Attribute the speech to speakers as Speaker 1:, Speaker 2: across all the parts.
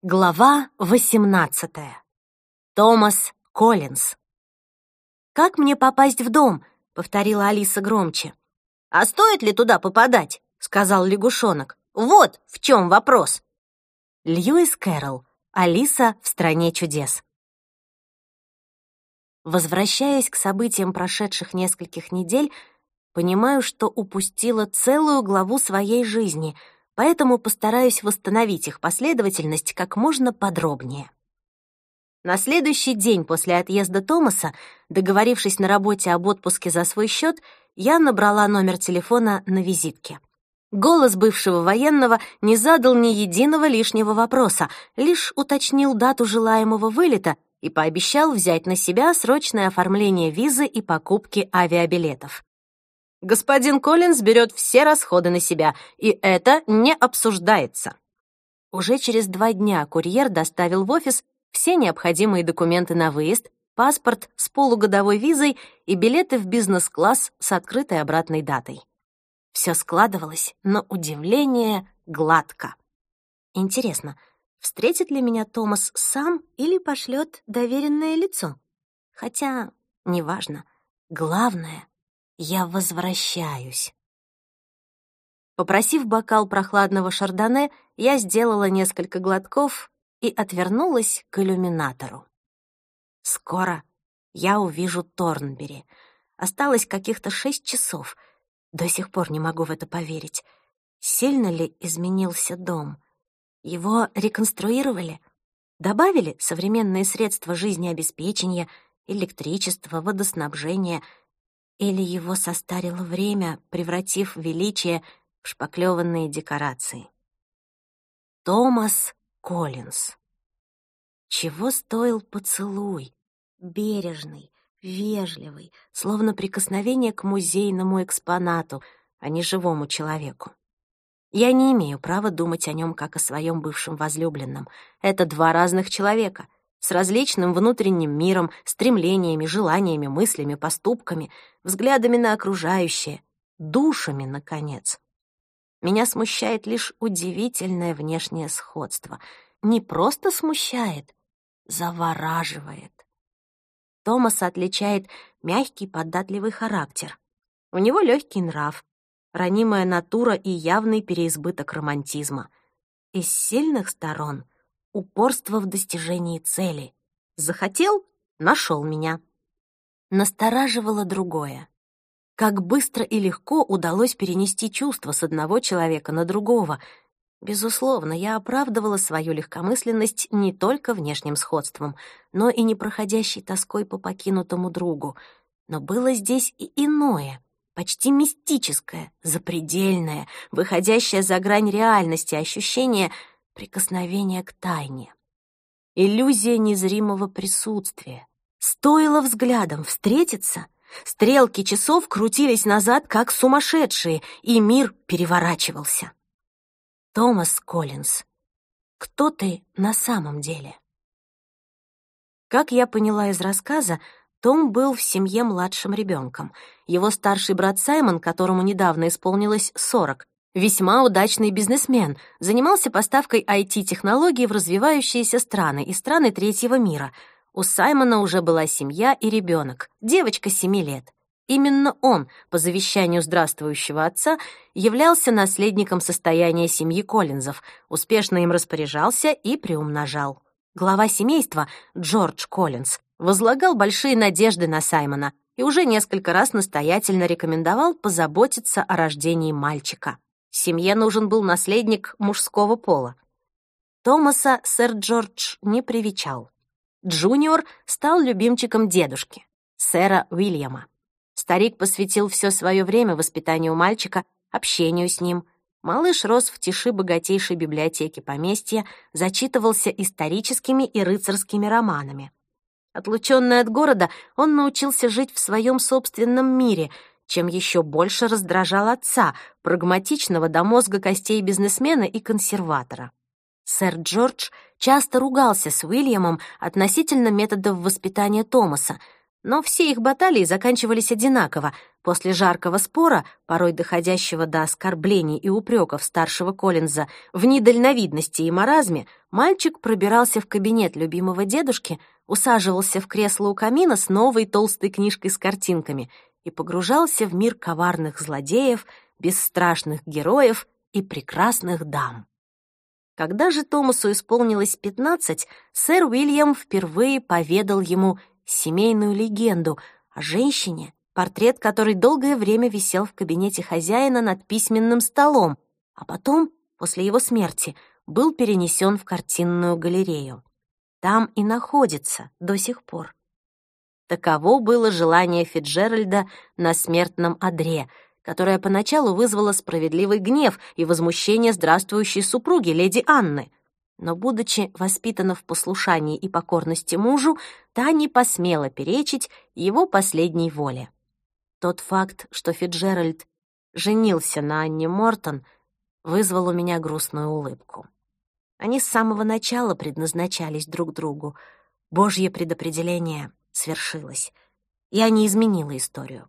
Speaker 1: Глава 18. Томас Коллинз. «Как мне попасть в дом?» — повторила Алиса громче.
Speaker 2: «А стоит ли туда попадать?» — сказал лягушонок. «Вот в чем вопрос».
Speaker 1: Льюис Кэрролл. Алиса в стране чудес. Возвращаясь к событиям прошедших нескольких недель, понимаю, что упустила целую главу своей жизни, поэтому постараюсь восстановить их последовательность как можно подробнее. На следующий день после отъезда Томаса, договорившись на работе об отпуске за свой счет, я набрала номер телефона на визитке. Голос бывшего военного не задал ни единого лишнего вопроса, лишь уточнил дату желаемого вылета и пообещал взять на себя срочное оформление визы и покупки авиабилетов. «Господин Коллинз берет все расходы на себя, и это не обсуждается». Уже через 2 дня курьер доставил в офис все необходимые документы на выезд, паспорт с полугодовой визой и билеты в бизнес-класс с открытой обратной датой. Все складывалось, на удивление, гладко. Интересно, встретит ли меня Томас сам или пошлет доверенное лицо? Хотя, неважно. Главное, я возвращаюсь. Попросив бокал прохладного шардоне, я сделала несколько глотков и отвернулась к иллюминатору. Скоро я увижу Торнбери. Осталось каких-то 6 часов. До сих пор не могу в это поверить. Сильно ли изменился дом? Его реконструировали? Добавили современные средства жизнеобеспечения, электричество, водоснабжение? Или его состарило время, превратив величие в шпаклеванные декорации? Томас Коллинз. Чего стоил поцелуй? Бережный, вежливый, словно прикосновение к музейному экспонату, а не живому человеку. Я не имею права думать о нем как о своем бывшем возлюбленном. Это 2 разных человека, с различным внутренним миром, стремлениями, желаниями, мыслями, поступками, взглядами на окружающее, душами, наконец. Меня смущает лишь удивительное внешнее сходство. Не просто смущает, завораживает. Томаса отличает мягкий, податливый характер. У него легкий нрав, ранимая натура и явный переизбыток романтизма. Из сильных сторон — упорство в достижении цели. Захотел — нашел меня. Настораживало другое. Как быстро и легко удалось перенести чувства с одного человека на другого. Безусловно, я оправдывала свою легкомысленность не только внешним сходством, но и непроходящей тоской по покинутому другу. Но было здесь и иное, почти мистическое, запредельное, выходящее за грань реальности ощущение прикосновения к тайне. Иллюзия незримого присутствия. Стоило взглядом встретиться, стрелки часов крутились назад, как сумасшедшие, и мир переворачивался. Томас Коллинз, кто ты на самом деле? Как я поняла из рассказа, Том был в семье младшим ребенком. Его старший брат Саймон, которому недавно исполнилось 40, весьма удачный бизнесмен, занимался поставкой IT-технологий в развивающиеся страны и страны третьего мира. У Саймона уже была семья и ребенок, девочка 7 лет. Именно он, по завещанию здравствующего отца, являлся наследником состояния семьи Коллинзов, успешно им распоряжался и приумножал. Глава семейства, Джордж Коллинз, возлагал большие надежды на Саймона и уже несколько раз настоятельно рекомендовал позаботиться о рождении мальчика. Семье нужен был наследник мужского пола. Томаса сэр Джордж не привечал. Джуниор стал любимчиком дедушки, сэра Уильяма. Старик посвятил все свое время воспитанию мальчика, общению с ним. Малыш рос в тиши богатейшей библиотеки поместья, зачитывался историческими и рыцарскими романами. Отлученный от города, он научился жить в своем собственном мире, чем еще больше раздражал отца, прагматичного до мозга костей бизнесмена и консерватора. Сэр Джордж часто ругался с Уильямом относительно методов воспитания Томаса, Но все их баталии заканчивались одинаково. После жаркого спора, порой доходящего до оскорблений и упреков старшего Коллинза в недальновидности и маразме, мальчик пробирался в кабинет любимого дедушки, усаживался в кресло у камина с новой толстой книжкой с картинками и погружался в мир коварных злодеев, бесстрашных героев и прекрасных дам. Когда же Томасу исполнилось 15, сэр Уильям впервые поведал ему семейную легенду о женщине, портрет которой долгое время висел в кабинете хозяина над письменным столом, а потом, после его смерти, был перенесен в картинную галерею. Там и находится до сих пор. Таково было желание Фицджеральда на смертном одре, которое поначалу вызвало справедливый гнев и возмущение здравствующей супруги, леди Анны. Но, будучи воспитана в послушании и покорности мужу, та не посмела перечить его последней воле. Тот факт, что Фицджеральд женился на Анне Мортон, вызвал у меня грустную улыбку. Они с самого начала предназначались друг другу. Божье предопределение свершилось. Я не изменила историю.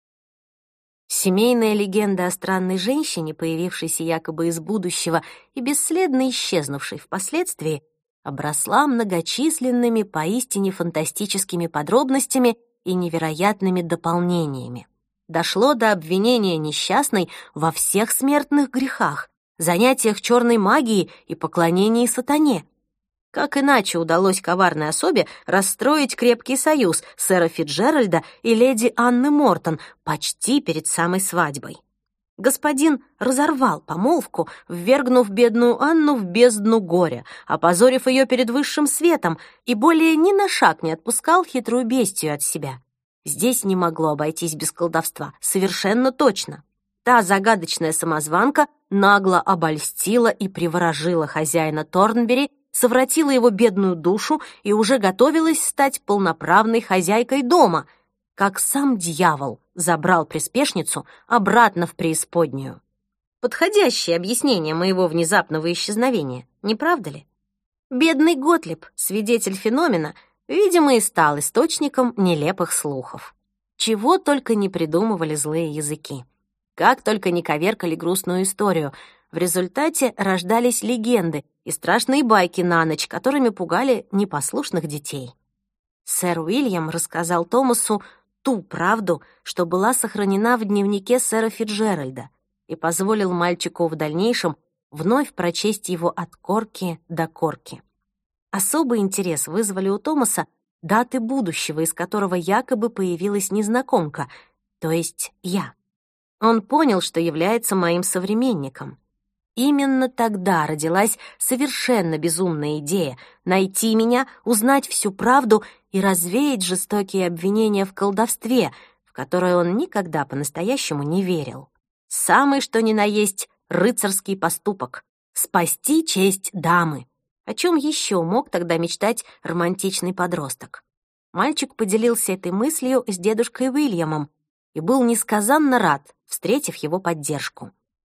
Speaker 1: Семейная легенда о странной женщине, появившейся якобы из будущего и бесследно исчезнувшей впоследствии, обросла многочисленными, поистине фантастическими подробностями и невероятными дополнениями. Дошло до обвинения несчастной во всех смертных грехах, занятиях черной магией и поклонении сатане. Как иначе удалось коварной особе расстроить крепкий союз сэра Фицджеральда и леди Анны Мортон почти перед самой свадьбой? Господин разорвал помолвку, ввергнув бедную Анну в бездну горя, опозорив ее перед высшим светом, и более ни на шаг не отпускал хитрую бестию от себя. Здесь не могло обойтись без колдовства, совершенно точно. Та загадочная самозванка нагло обольстила и приворожила хозяина Торнбери, совратила его бедную душу и уже готовилась стать полноправной хозяйкой дома, как сам дьявол забрал приспешницу обратно в преисподнюю. Подходящее объяснение моего внезапного исчезновения, не правда ли? Бедный Готлиб, свидетель феномена, видимо, и стал источником нелепых слухов. Чего только не придумывали злые языки. Как только не коверкали грустную историю. В результате рождались легенды и страшные байки на ночь, которыми пугали непослушных детей. Сэр Уильям рассказал Томасу ту правду, что была сохранена в дневнике сэра Фицджеральда, и позволил мальчику в дальнейшем вновь прочесть его от корки до корки. Особый интерес вызвали у Томаса даты будущего, из которого якобы появилась незнакомка, то есть я. Он понял, что является моим современником. Именно тогда родилась совершенно безумная идея найти меня, узнать всю правду и развеять жестокие обвинения в колдовстве, в которое он никогда по-настоящему не верил. Самый что ни на есть рыцарский поступок — спасти честь дамы. О чем еще мог тогда мечтать романтичный подросток? Мальчик поделился этой мыслью с дедушкой Уильямом и был несказанно рад, встретив его поддержку.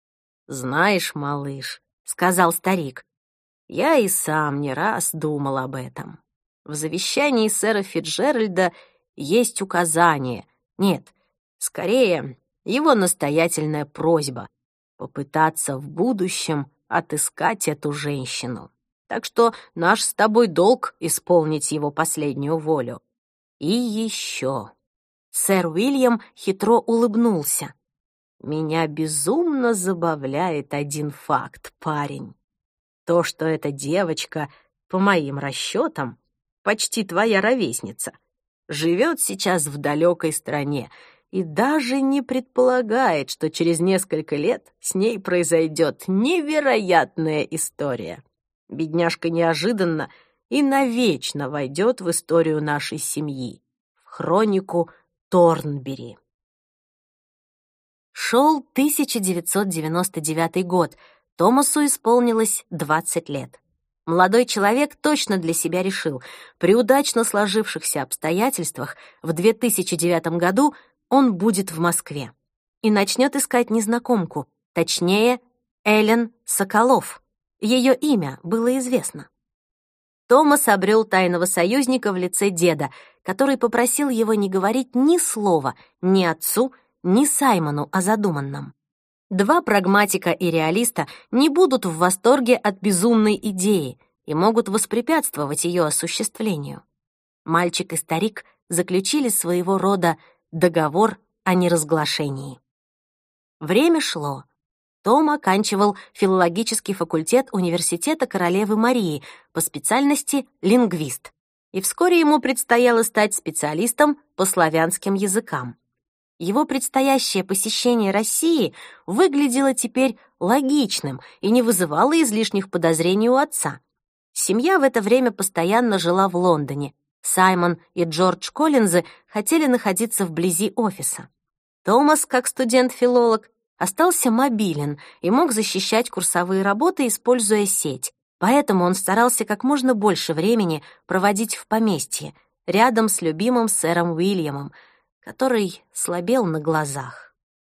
Speaker 1: «Знаешь, малыш», — сказал старик, — «я и сам не раз думал об этом. В завещании сэра Фицджеральда есть указание, нет, скорее, его настоятельная просьба попытаться в будущем отыскать эту женщину. Так что наш с тобой долг исполнить его последнюю волю. И еще». Сэр Уильям хитро улыбнулся. «Меня безумно забавляет один факт, парень. То, что эта девочка, по моим расчетам, почти твоя ровесница, живет сейчас в далекой стране и даже не предполагает, что через несколько лет с ней произойдет невероятная история. Бедняжка неожиданно и навечно войдет в историю нашей семьи, в хронику Торнбери». Шел 1999 год. Томасу исполнилось 20 лет. Молодой человек точно для себя решил, при удачно сложившихся обстоятельствах в 2009 году он будет в Москве и начнет искать незнакомку, точнее, Эллен Соколов. Ее имя было известно. Томас обрел тайного союзника в лице деда, который попросил его не говорить ни слова ни отцу, ни Саймону о задуманном. Два прагматика и реалиста не будут в восторге от безумной идеи и могут воспрепятствовать ее осуществлению. Мальчик и старик заключили своего рода договор о неразглашении. Время шло. Том оканчивал филологический факультет Университета Королевы Марии по специальности лингвист, и вскоре ему предстояло стать специалистом по славянским языкам. Его предстоящее посещение России выглядело теперь логичным и не вызывало излишних подозрений у отца. Семья в это время постоянно жила в Лондоне. Саймон и Джордж Коллинзы хотели находиться вблизи офиса. Томас, как студент-филолог, остался мобилен и мог защищать курсовые работы, используя сеть. Поэтому он старался как можно больше времени проводить в поместье, рядом с любимым сэром Уильямом, который слабел на глазах.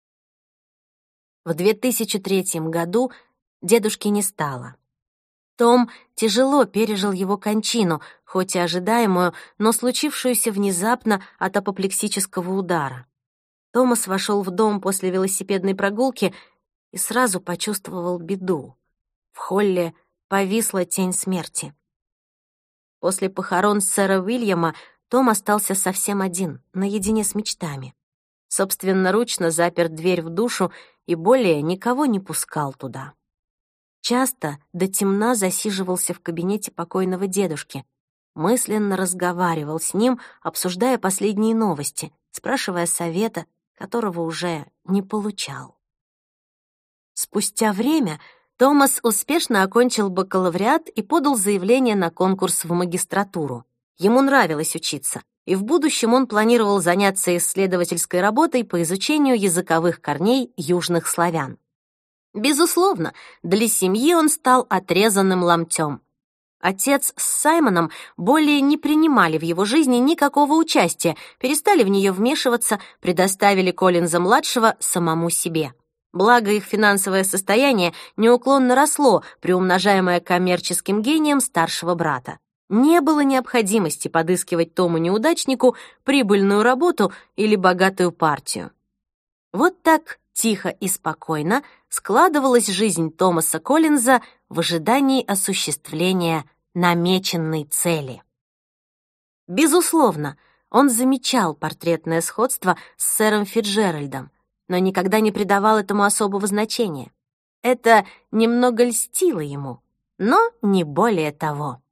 Speaker 1: В 2003 году дедушки не стало. Том тяжело пережил его кончину, хоть и ожидаемую, но случившуюся внезапно от апоплексического удара. Томас вошел в дом после велосипедной прогулки и сразу почувствовал беду. В холле повисла тень смерти. После похорон сэра Уильяма Том остался совсем один, наедине с мечтами. Собственноручно запер дверь в душу и более никого не пускал туда. Часто до темна засиживался в кабинете покойного дедушки, мысленно разговаривал с ним, обсуждая последние новости, спрашивая совета, которого уже не получал. Спустя время Томас успешно окончил бакалавриат и подал заявление на конкурс в магистратуру. Ему нравилось учиться, и в будущем он планировал заняться исследовательской работой по изучению языковых корней южных славян. Безусловно, для семьи он стал отрезанным ломтем. Отец с Саймоном более не принимали в его жизни никакого участия, перестали в нее вмешиваться, предоставили Коллинза-младшего самому себе. Благо их финансовое состояние неуклонно росло, приумножаемое коммерческим гением старшего брата. Не было необходимости подыскивать Тому-неудачнику прибыльную работу или богатую партию. Вот так тихо и спокойно складывалась жизнь Томаса Коллинза в ожидании осуществления намеченной цели. Безусловно, он замечал портретное сходство с сэром Фицджеральдом, но никогда не придавал этому особого значения. Это немного льстило ему, но не более того.